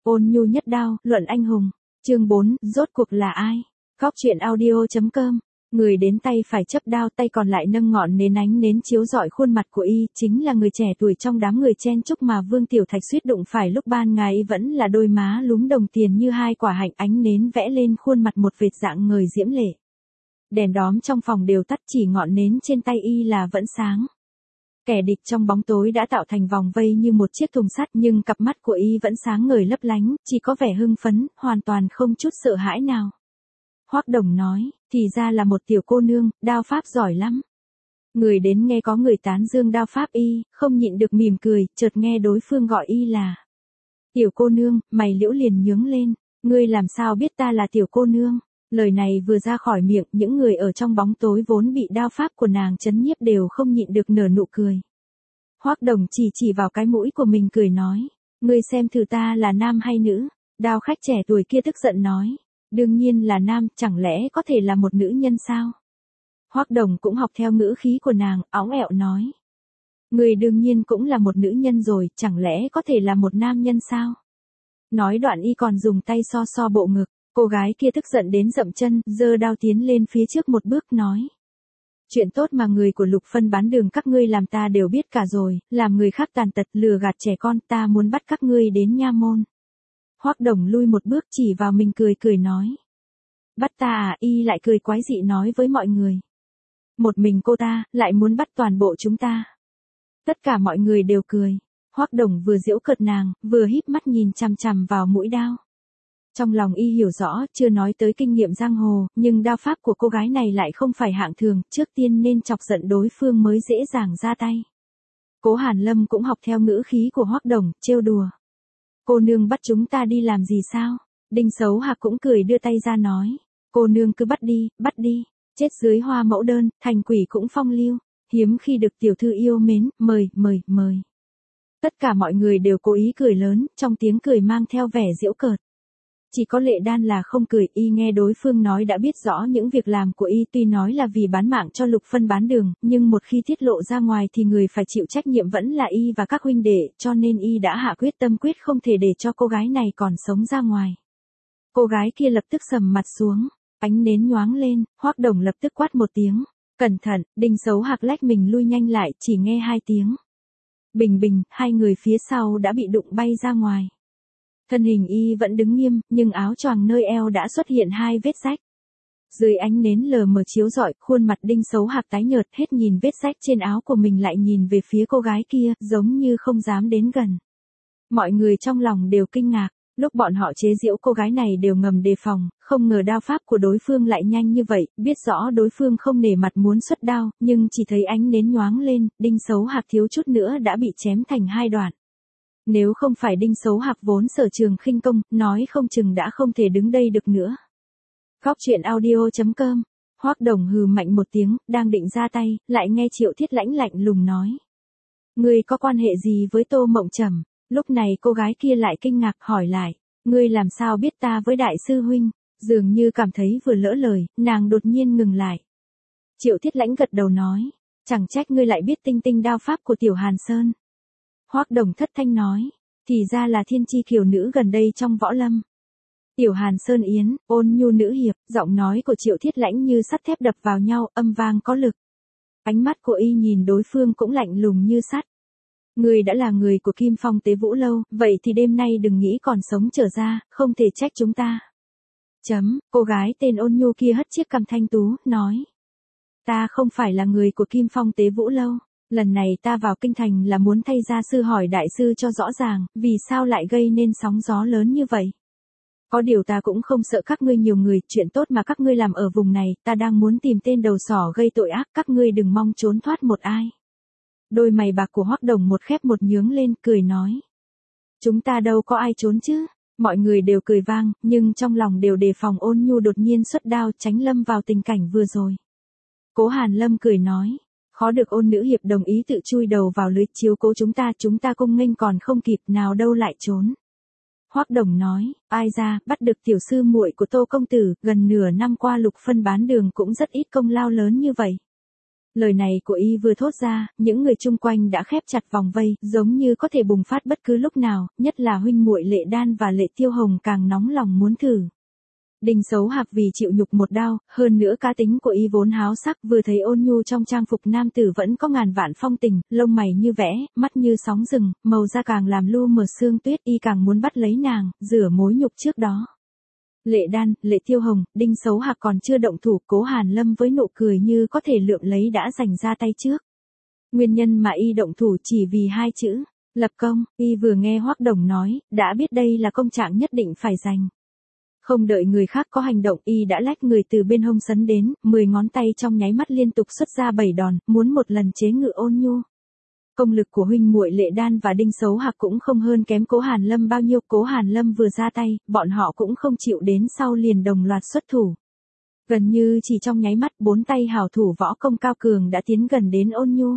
ôn nhu nhất đao, luận anh hùng. Chương 4, rốt cuộc là ai? Góc truyện audio.com. Người đến tay phải chấp đao, tay còn lại nâng ngọn nến, ánh nến chiếu rọi khuôn mặt của y, chính là người trẻ tuổi trong đám người chen chúc mà Vương Tiểu Thạch suýt đụng phải lúc ban ngày, vẫn là đôi má lúm đồng tiền như hai quả hạnh, ánh nến vẽ lên khuôn mặt một vệt dạng ngời diễm lệ. Đèn đóm trong phòng đều tắt, chỉ ngọn nến trên tay y là vẫn sáng. Kẻ địch trong bóng tối đã tạo thành vòng vây như một chiếc thùng sắt, nhưng cặp mắt của y vẫn sáng ngời lấp lánh, chỉ có vẻ hưng phấn, hoàn toàn không chút sợ hãi nào. Hoắc Đồng nói, thì ra là một tiểu cô nương, đao pháp giỏi lắm. Người đến nghe có người tán dương đao pháp y, không nhịn được mỉm cười, chợt nghe đối phương gọi y là tiểu cô nương, mày liễu liền nhướng lên, ngươi làm sao biết ta là tiểu cô nương? Lời này vừa ra khỏi miệng, những người ở trong bóng tối vốn bị đao pháp của nàng chấn nhiếp đều không nhịn được nở nụ cười. Hoắc Đồng chỉ vào cái mũi của mình cười nói, ngươi xem thử ta là nam hay nữ? Đao khách trẻ tuổi kia tức giận nói, đương nhiên là nam, chẳng lẽ có thể là một nữ nhân sao? Hoắc Đồng cũng học theo ngữ khí của nàng, óng ẹo nói, ngươi đương nhiên cũng là một nữ nhân rồi, chẳng lẽ có thể là một nam nhân sao? Nói đoạn y còn dùng tay so bộ ngực. Cô gái kia tức giận đến dậm chân, giơ đao tiến lên phía trước một bước nói, chuyện tốt mà người của Lục Phân bán đường các ngươi làm ta đều biết cả rồi, làm người khác tàn tật lừa gạt trẻ con, ta muốn bắt các ngươi đến nha môn. Hoắc Đồng lui một bước chỉ vào mình cười nói, bắt ta à? Y lại cười quái dị nói với mọi người, một mình cô ta lại muốn bắt toàn bộ chúng ta. Tất cả mọi người đều cười. Hoắc Đồng vừa giễu cợt nàng, vừa híp mắt nhìn chằm chằm vào mũi đao. Trong lòng y hiểu rõ, chưa nói tới kinh nghiệm giang hồ, nhưng đao pháp của cô gái này lại không phải hạng thường, trước tiên nên chọc giận đối phương mới dễ dàng ra tay. Cố Hàn Lâm cũng học theo ngữ khí của Hoắc Đồng, trêu đùa. Cô nương bắt chúng ta đi làm gì sao? Đinh Sấu Hạc cũng cười đưa tay ra nói, cô nương cứ bắt đi, chết dưới hoa mẫu đơn, thành quỷ cũng phong lưu, hiếm khi được tiểu thư yêu mến, mời. Tất cả mọi người đều cố ý cười lớn, trong tiếng cười mang theo vẻ giễu cợt. Chỉ có Lệ Đan là không cười, y nghe đối phương nói đã biết rõ những việc làm của y, tuy nói là vì bán mạng cho Lục Phân bán đường, nhưng một khi tiết lộ ra ngoài thì người phải chịu trách nhiệm vẫn là y và các huynh đệ, cho nên y đã hạ quyết tâm quyết không thể để cho cô gái này còn sống ra ngoài. Cô gái kia lập tức sầm mặt xuống, ánh nến nhoáng lên, Hoắc Đồng lập tức quát một tiếng, cẩn thận. Đinh Sấu Hạc lách mình lui nhanh lại, chỉ nghe hai tiếng bình, hai người phía sau đã bị đụng bay ra ngoài. Thân hình y vẫn đứng nghiêm, nhưng áo choàng nơi eo đã xuất hiện hai vết rách. Dưới ánh nến lờ mờ chiếu rọi, khuôn mặt Đinh Sấu Hạc tái nhợt, hết nhìn vết rách trên áo của mình lại nhìn về phía cô gái kia, giống như không dám đến gần. Mọi người trong lòng đều kinh ngạc, lúc bọn họ chế giễu cô gái này đều ngầm đề phòng, không ngờ đao pháp của đối phương lại nhanh như vậy, biết rõ đối phương không nể mặt muốn xuất đao, nhưng chỉ thấy ánh nến nhoáng lên, Đinh Sấu Hạc thiếu chút nữa đã bị chém thành hai đoạn. Nếu không phải Đinh Sấu Hạc vốn sở trường khinh công, nói không chừng đã không thể đứng đây được nữa. Góc truyện audio.com. Hoắc Đồng hừ mạnh một tiếng, đang định ra tay, lại nghe Triệu Thiết Lãnh lạnh lùng nói, ngươi có quan hệ gì với Tô Mộng Trầm? Lúc này cô gái kia lại kinh ngạc hỏi lại, ngươi làm sao biết ta với đại sư huynh? Dường như cảm thấy vừa lỡ lời, nàng đột nhiên ngừng lại. Triệu Thiết Lãnh gật đầu nói, chẳng trách ngươi lại biết tinh đao pháp của Tiểu Hàn Sơn. Hoắc Đồng thất thanh nói, thì ra là thiên chi kiều nữ gần đây trong võ lâm. Tiểu Hàn Sơn Yến, ôn nhu nữ hiệp, giọng nói của Triệu Thiết Lãnh như sắt thép đập vào nhau, âm vang có lực. Ánh mắt của y nhìn đối phương cũng lạnh lùng như sắt. Ngươi đã là người của Kim Phong Tế Vũ Lâu, vậy thì đêm nay đừng nghĩ còn sống trở ra, không thể trách chúng ta. Cô gái tên ôn nhu kia hất chiếc cằm thanh tú, nói, ta không phải là người của Kim Phong Tế Vũ Lâu. Lần này ta vào kinh thành là muốn thay gia sư hỏi đại sư cho rõ ràng, vì sao lại gây nên sóng gió lớn như vậy. Có điều ta cũng không sợ các ngươi nhiều người, chuyện tốt mà các ngươi làm ở vùng này, ta đang muốn tìm tên đầu sỏ gây tội ác, các ngươi đừng mong trốn thoát một ai. Đôi mày bạc của Hoắc Đồng một khép một nhướng lên, cười nói, chúng ta đâu có ai trốn chứ. Mọi người đều cười vang, nhưng trong lòng đều đề phòng ôn nhu đột nhiên xuất đao tránh lâm vào tình cảnh vừa rồi. Cố Hàn Lâm cười nói, khó được ôn nữ hiệp đồng ý tự chui đầu vào lưới chiếu cố chúng ta cung nghênh còn không kịp, nào đâu lại trốn. Hoắc Đồng nói, ai ra, bắt được tiểu sư muội của Tô công tử, gần nửa năm qua Lục Phân bán đường cũng rất ít công lao lớn như vậy. Lời này của y vừa thốt ra, những người chung quanh đã khép chặt vòng vây, giống như có thể bùng phát bất cứ lúc nào, nhất là huynh muội Lệ Đan và Lệ Tiêu Hồng càng nóng lòng muốn thử. Đinh Sấu Hạc vì chịu nhục một đao, hơn nữa cá tính của y vốn háo sắc, vừa thấy Ôn Nhu trong trang phục nam tử vẫn có ngàn vạn phong tình, lông mày như vẽ, mắt như sóng rừng, màu da càng làm lu mờ sương tuyết, y càng muốn bắt lấy nàng, rửa mối nhục trước đó. Lệ Đan, Lệ Tiêu Hồng, Đinh Sấu Hạc còn chưa động thủ, Cố Hàn Lâm với nụ cười như có thể lượm lấy đã giành ra tay trước. Nguyên nhân mà y động thủ chỉ vì hai chữ, lập công, y vừa nghe Hoắc Đồng nói, đã biết đây là công trạng nhất định phải giành. Không đợi người khác có hành động, y đã lách người từ bên hông sấn đến, 10 ngón tay trong nháy mắt liên tục xuất ra 7 đòn, muốn một lần chế ngự Ôn Nhu. Công lực của huynh muội Lệ Đan và Đinh Sấu Hạc cũng không hơn kém Cố Hàn Lâm bao nhiêu, Cố Hàn Lâm vừa ra tay, bọn họ cũng không chịu đến sau liền đồng loạt xuất thủ. Gần như chỉ trong nháy mắt, 4 tay hảo thủ võ công cao cường đã tiến gần đến Ôn Nhu.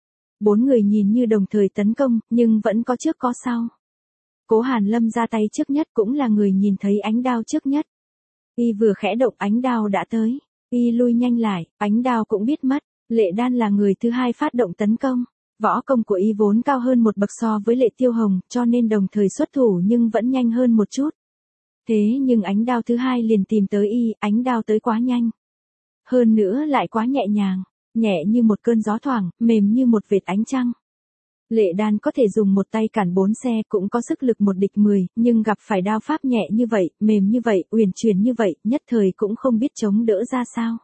4 người nhìn như đồng thời tấn công, nhưng vẫn có trước có sau. Cố Hàn Lâm ra tay trước nhất cũng là người nhìn thấy ánh đao trước nhất. Y vừa khẽ động ánh đao đã tới. Y lui nhanh lại, ánh đao cũng biết mất. Lệ Đan là người thứ hai phát động tấn công. Võ công của y vốn cao hơn một bậc so với Lệ Tiêu Hồng, cho nên đồng thời xuất thủ nhưng vẫn nhanh hơn một chút. Thế nhưng ánh đao thứ hai liền tìm tới y, ánh đao tới quá nhanh. Hơn nữa lại quá nhẹ nhàng, nhẹ như một cơn gió thoảng, mềm như một vệt ánh trăng. Lệ Đan có thể dùng một tay cản 4 xe, cũng có sức lực một địch 10, nhưng gặp phải đao pháp nhẹ như vậy, mềm như vậy, uyển chuyển như vậy, nhất thời cũng không biết chống đỡ ra sao.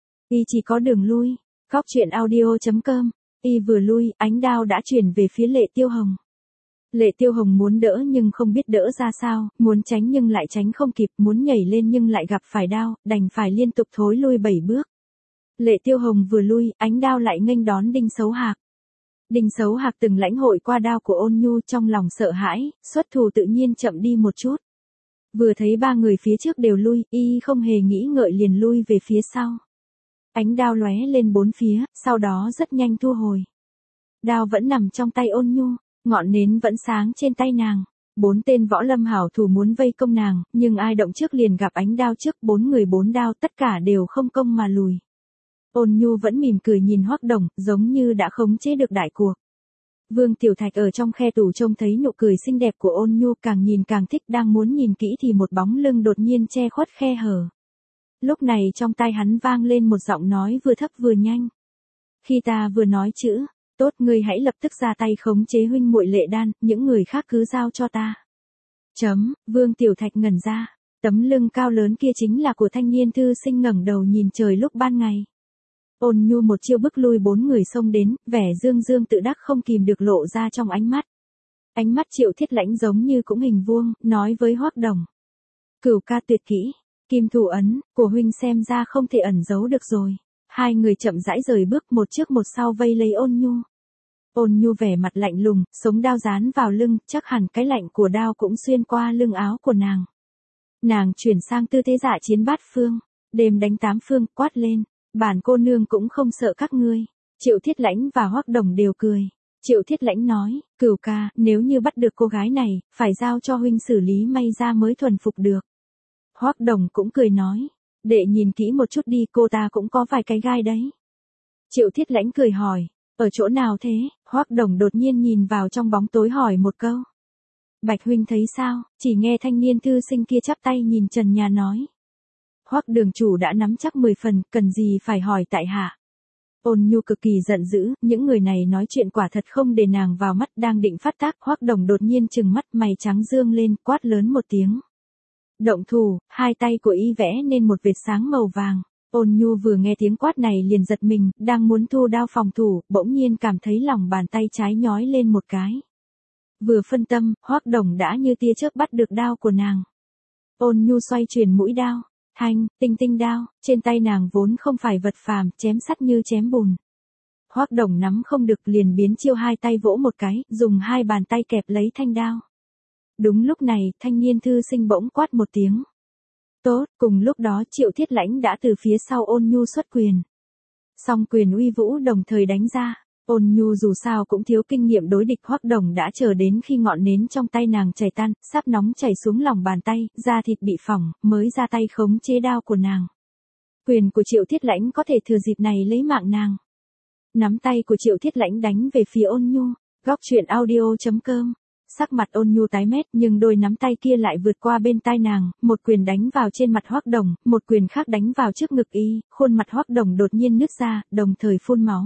Y chỉ có đường lui. Góc truyện audio.com. Y vừa lui, ánh đao đã chuyển về phía Lệ Tiêu Hồng. Lệ Tiêu Hồng muốn đỡ nhưng không biết đỡ ra sao, muốn tránh nhưng lại tránh không kịp, muốn nhảy lên nhưng lại gặp phải đao, đành phải liên tục thối lui 7 bước. Lệ Tiêu Hồng vừa lui, ánh đao lại nghênh đón Đinh Sấu Hạc. Đinh Sấu Hạc từng lãnh hội qua đao của Ôn Nhu, trong lòng sợ hãi, xuất thủ tự nhiên chậm đi một chút. Vừa thấy 3 người phía trước đều lui, y không hề nghĩ ngợi liền lui về phía sau. Ánh đao lóe lên 4 phía, sau đó rất nhanh thu hồi. Đao vẫn nằm trong tay Ôn Nhu, ngọn nến vẫn sáng trên tay nàng. 4 tên võ lâm hảo thủ muốn vây công nàng, nhưng ai động trước liền gặp ánh đao trước, 4 người 4 đao tất cả đều không công mà lùi. Ôn Nhu vẫn mỉm cười nhìn Hoắc Đồng, giống như đã khống chế được đại cuộc. Vương Tiểu Thạch ở trong khe tủ trông thấy nụ cười xinh đẹp của Ôn Nhu, càng nhìn càng thích, đang muốn nhìn kỹ thì một bóng lưng đột nhiên che khuất khe hở. Lúc này trong tai hắn vang lên một giọng nói vừa thấp vừa nhanh. Khi ta vừa nói chữ, tốt, ngươi hãy lập tức ra tay khống chế huynh muội Lệ Đan, những người khác cứ giao cho ta. Vương Tiểu Thạch ngẩn ra, tấm lưng cao lớn kia chính là của thanh niên thư sinh ngẩng đầu nhìn trời lúc ban ngày. Ôn Nhu một chiêu bức lui 4 người xông đến, vẻ dương dương tự đắc không kìm được lộ ra trong ánh mắt. Ánh mắt Triệu Thiết Lãnh giống như cũng hình vuông, nói với Hoắc Đồng. Cửu ca tuyệt kỹ, kim thủ ấn, của huynh xem ra không thể ẩn giấu được rồi. Hai người chậm rãi rời bước, một trước một sau vây lấy Ôn Nhu. Ôn Nhu vẻ mặt lạnh lùng, sống đao dán vào lưng, chắc hẳn cái lạnh của đao cũng xuyên qua lưng áo của nàng. Nàng chuyển sang tư thế dạ chiến bát phương, đêm đánh 8 phương, quát lên. Bản cô nương cũng không sợ các ngươi. Triệu Thiết Lãnh và Hoắc Đồng đều cười. Triệu Thiết Lãnh nói, Cửu ca, nếu như bắt được cô gái này, phải giao cho huynh xử lý may ra mới thuần phục được. Hoắc Đồng cũng cười nói, đệ nhìn kỹ một chút đi, cô ta cũng có vài cái gai đấy. Triệu Thiết Lãnh cười hỏi, ở chỗ nào thế? Hoắc Đồng đột nhiên nhìn vào trong bóng tối hỏi một câu. Bạch huynh thấy sao? Chỉ nghe thanh niên thư sinh kia chắp tay nhìn trần nhà nói. Hoắc đường chủ đã nắm chắc 10 phần, cần gì phải hỏi tại hạ. Ôn Nhu cực kỳ giận dữ, những người này nói chuyện quả thật không để nàng vào mắt, đang định phát tác, Hoắc Đồng đột nhiên trừng mắt, mày trắng dương lên, quát lớn một tiếng. Động thủ, hai tay của y vẽ nên một vệt sáng màu vàng. Ôn Nhu vừa nghe tiếng quát này liền giật mình, đang muốn thu đao phòng thủ, bỗng nhiên cảm thấy lòng bàn tay trái nhói lên một cái. Vừa phân tâm, Hoắc Đồng đã như tia chớp bắt được đao của nàng. Ôn Nhu xoay chuyển mũi đao. Thanh, tinh tinh đao, trên tay nàng vốn không phải vật phàm, chém sắt như chém bùn. Hoắc Đồng nắm không được liền biến chiêu hai tay vỗ một cái, dùng hai bàn tay kẹp lấy thanh đao. Đúng lúc này, thanh niên thư sinh bỗng quát một tiếng. Tốt, cùng lúc đó Triệu Thiết Lãnh đã từ phía sau Ôn Nhu xuất quyền. Song quyền uy vũ đồng thời đánh ra. Ôn Nhu dù sao cũng thiếu kinh nghiệm đối địch, Hoắc Đồng đã chờ đến khi ngọn nến trong tay nàng chảy tan, sắp nóng chảy xuống lòng bàn tay, da thịt bị phỏng, mới ra tay khống chế đao của nàng. Quyền của Triệu Thiết Lãnh có thể thừa dịp này lấy mạng nàng. Nắm tay của Triệu Thiết Lãnh đánh về phía Ôn Nhu. Góc truyện audio.com. Sắc mặt Ôn Nhu tái mét nhưng đôi nắm tay kia lại vượt qua bên tai nàng, một quyền đánh vào trên mặt Hoắc Đồng, một quyền khác đánh vào trước ngực y, khuôn mặt Hoắc Đồng đột nhiên nứt ra, đồng thời phun máu.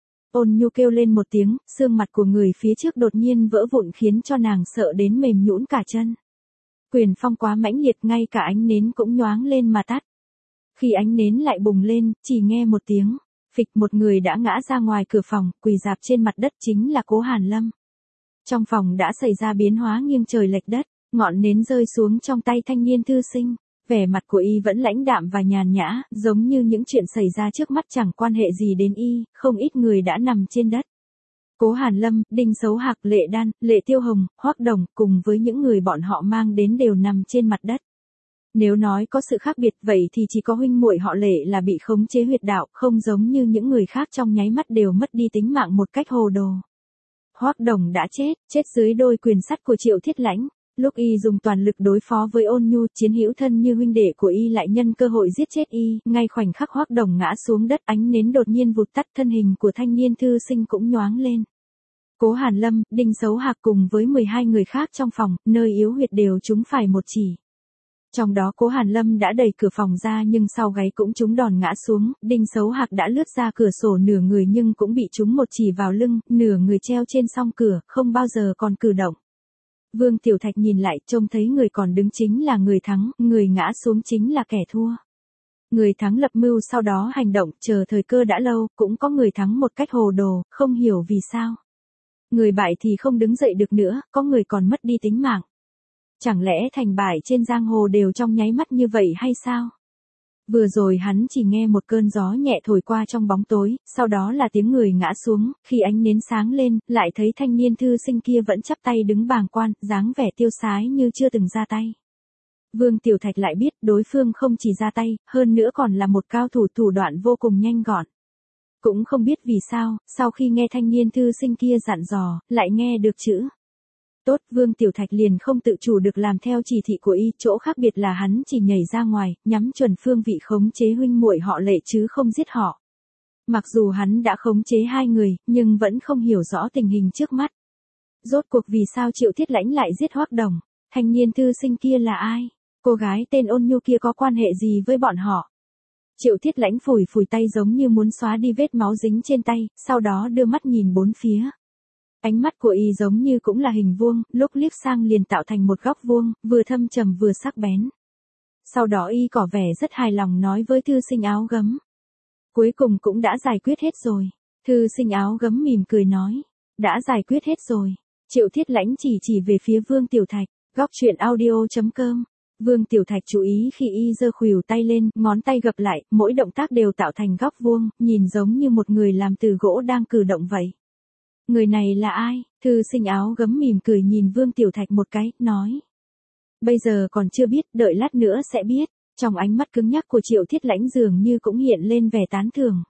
Ôn Nhu kêu lên một tiếng, xương mặt của người phía trước đột nhiên vỡ vụn khiến cho nàng sợ đến mềm nhũn cả chân. Quyền phong quá mãnh liệt, ngay cả ánh nến cũng nhoáng lên mà tắt. Khi ánh nến lại bùng lên, chỉ nghe một tiếng, phịch, một người đã ngã ra ngoài cửa phòng, quỳ rạp trên mặt đất, chính là Cố Hàn Lâm. Trong phòng đã xảy ra biến hóa nghiêng trời lệch đất, ngọn nến rơi xuống trong tay thanh niên thư sinh, vẻ mặt của y vẫn lãnh đạm và nhàn nhã, giống như những chuyện xảy ra trước mắt chẳng quan hệ gì đến y, không ít người đã nằm trên đất. Cố Hàn Lâm, Đinh Sấu Hạc, Lệ Đan, Lệ Tiêu Hồng, Hoắc Đồng, cùng với những người bọn họ mang đến đều nằm trên mặt đất. Nếu nói có sự khác biệt vậy thì chỉ có huynh muội họ Lệ là bị khống chế huyệt đạo, không giống như những người khác trong nháy mắt đều mất đi tính mạng một cách hồ đồ. Hoắc Đồng đã chết dưới đôi quyền sắt của Triệu Thiết Lãnh. Lúc y dùng toàn lực đối phó với Ôn Nhu, chiến hữu thân như huynh đệ của y lại nhân cơ hội giết chết y, ngay khoảnh khắc Hoắc Đồng ngã xuống đất, ánh nến đột nhiên vụt tắt, thân hình của thanh niên thư sinh cũng nhoáng lên. Cố Hàn Lâm, Đinh Sấu Hạc cùng với 12 người khác trong phòng, nơi yếu huyệt đều trúng phải một chỉ. Trong đó Cố Hàn Lâm đã đẩy cửa phòng ra nhưng sau gáy cũng trúng đòn ngã xuống, Đinh Sấu Hạc đã lướt ra cửa sổ nửa người nhưng cũng bị trúng một chỉ vào lưng, nửa người treo trên song cửa, không bao giờ còn cử động. Vương Tiểu Thạch nhìn lại, trông thấy người còn đứng chính là người thắng, người ngã xuống chính là kẻ thua. Người thắng lập mưu sau đó hành động, chờ thời cơ đã lâu, cũng có người thắng một cách hồ đồ, không hiểu vì sao. Người bại thì không đứng dậy được nữa, có người còn mất đi tính mạng. Chẳng lẽ thành bại trên giang hồ đều trong nháy mắt như vậy hay sao? Vừa rồi hắn chỉ nghe một cơn gió nhẹ thổi qua trong bóng tối, sau đó là tiếng người ngã xuống, khi ánh nến sáng lên, lại thấy thanh niên thư sinh kia vẫn chắp tay đứng bàng quan, dáng vẻ tiêu sái như chưa từng ra tay. Vương Tiểu Thạch lại biết đối phương không chỉ ra tay, hơn nữa còn là một cao thủ thủ đoạn vô cùng nhanh gọn. Cũng không biết vì sao, sau khi nghe thanh niên thư sinh kia dặn dò, lại nghe được chữ tốt, Vương Tiểu Thạch liền không tự chủ được làm theo chỉ thị của y, chỗ khác biệt là hắn chỉ nhảy ra ngoài, nhắm chuẩn phương vị khống chế huynh muội họ Lệ chứ không giết họ. Mặc dù hắn đã khống chế hai người, nhưng vẫn không hiểu rõ tình hình trước mắt. Rốt cuộc vì sao Triệu Thiết Lãnh lại giết Hoắc Đồng? Thanh niên thư sinh kia là ai? Cô gái tên Ôn Nhu kia có quan hệ gì với bọn họ? Triệu Thiết Lãnh phủi phủi tay giống như muốn xóa đi vết máu dính trên tay, sau đó đưa mắt nhìn bốn phía. Ánh mắt của y giống như cũng là hình vuông, lúc liếc sang liền tạo thành một góc vuông, vừa thâm trầm vừa sắc bén. Sau đó y tỏ vẻ rất hài lòng nói với thư sinh áo gấm. Cuối cùng cũng đã giải quyết hết rồi. Thư sinh áo gấm mỉm cười nói. Đã giải quyết hết rồi. Triệu Thiết Lãnh chỉ về phía Vương Tiểu Thạch. Góc truyện audio.com. Vương Tiểu Thạch chú ý khi y giơ khuỷu tay lên, ngón tay gập lại, mỗi động tác đều tạo thành góc vuông, nhìn giống như một người làm từ gỗ đang cử động vậy. Người này là ai? Thư sinh áo gấm mỉm cười nhìn Vương Tiểu Thạch một cái, nói. Bây giờ còn chưa biết, đợi lát nữa sẽ biết. Trong ánh mắt cứng nhắc của Triệu Thiết Lãnh dường như cũng hiện lên vẻ tán thưởng.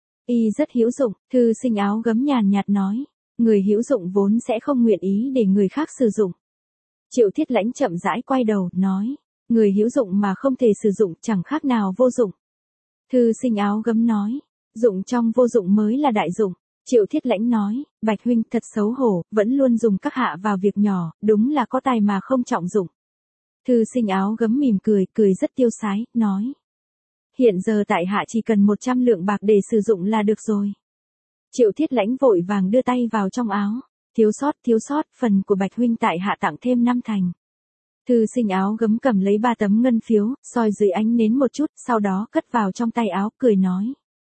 Y rất hữu dụng, thư sinh áo gấm nhàn nhạt nói. Người hữu dụng vốn sẽ không nguyện ý để người khác sử dụng. Triệu Thiết Lãnh chậm rãi quay đầu, nói. Người hữu dụng mà không thể sử dụng chẳng khác nào vô dụng. Thư sinh áo gấm nói. Dụng trong vô dụng mới là đại dụng. Triệu Thiết Lãnh nói, Bạch huynh thật xấu hổ, vẫn luôn dùng các hạ vào việc nhỏ, đúng là có tài mà không trọng dụng. Thư sinh áo gấm mỉm cười, cười rất tiêu sái, nói. Hiện giờ tại hạ chỉ cần 100 lượng bạc để sử dụng là được rồi. Triệu Thiết Lãnh vội vàng đưa tay vào trong áo. Thiếu sót, phần của Bạch huynh tại hạ tặng thêm 5 thành. Thư sinh áo gấm cầm lấy 3 tấm ngân phiếu, soi dưới ánh nến một chút, sau đó cất vào trong tay áo, cười nói.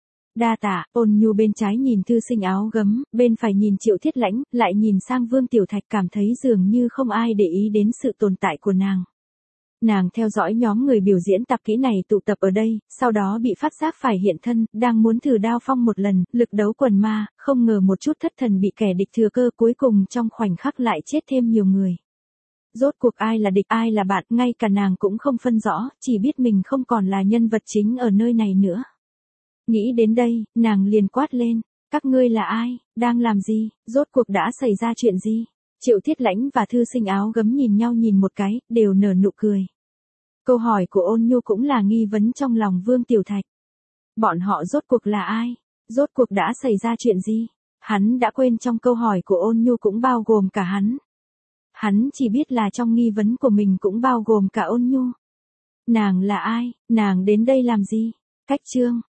Đa tạ. Ôn Nhu bên trái nhìn thư sinh áo gấm, bên phải nhìn Triệu Thiết Lãnh, lại nhìn sang Vương Tiểu Thạch, cảm thấy dường như không ai để ý đến sự tồn tại của nàng. Nàng theo dõi nhóm người biểu diễn tạp kỹ này tụ tập ở đây, sau đó bị phát giác phải hiện thân, đang muốn thử đao phong một lần, lực đấu quần ma, không ngờ một chút thất thần bị kẻ địch thừa cơ, cuối cùng trong khoảnh khắc lại chết thêm nhiều người. Rốt cuộc ai là địch ai là bạn, ngay cả nàng cũng không phân rõ, chỉ biết mình không còn là nhân vật chính ở nơi này nữa. Nghĩ đến đây, nàng liền quát lên, các ngươi là ai, đang làm gì, rốt cuộc đã xảy ra chuyện gì? Triệu Thiết Lãnh và thư sinh áo gấm nhìn nhau nhìn một cái, đều nở nụ cười. Câu hỏi của Ôn Nhu cũng là nghi vấn trong lòng Vương Tiểu Thạch. Bọn họ rốt cuộc là ai? Rốt cuộc đã xảy ra chuyện gì? Hắn đã quên trong câu hỏi của Ôn Nhu cũng bao gồm cả hắn. Hắn chỉ biết là trong nghi vấn của mình cũng bao gồm cả Ôn Nhu. Nàng là ai? Nàng đến đây làm gì? Cách chương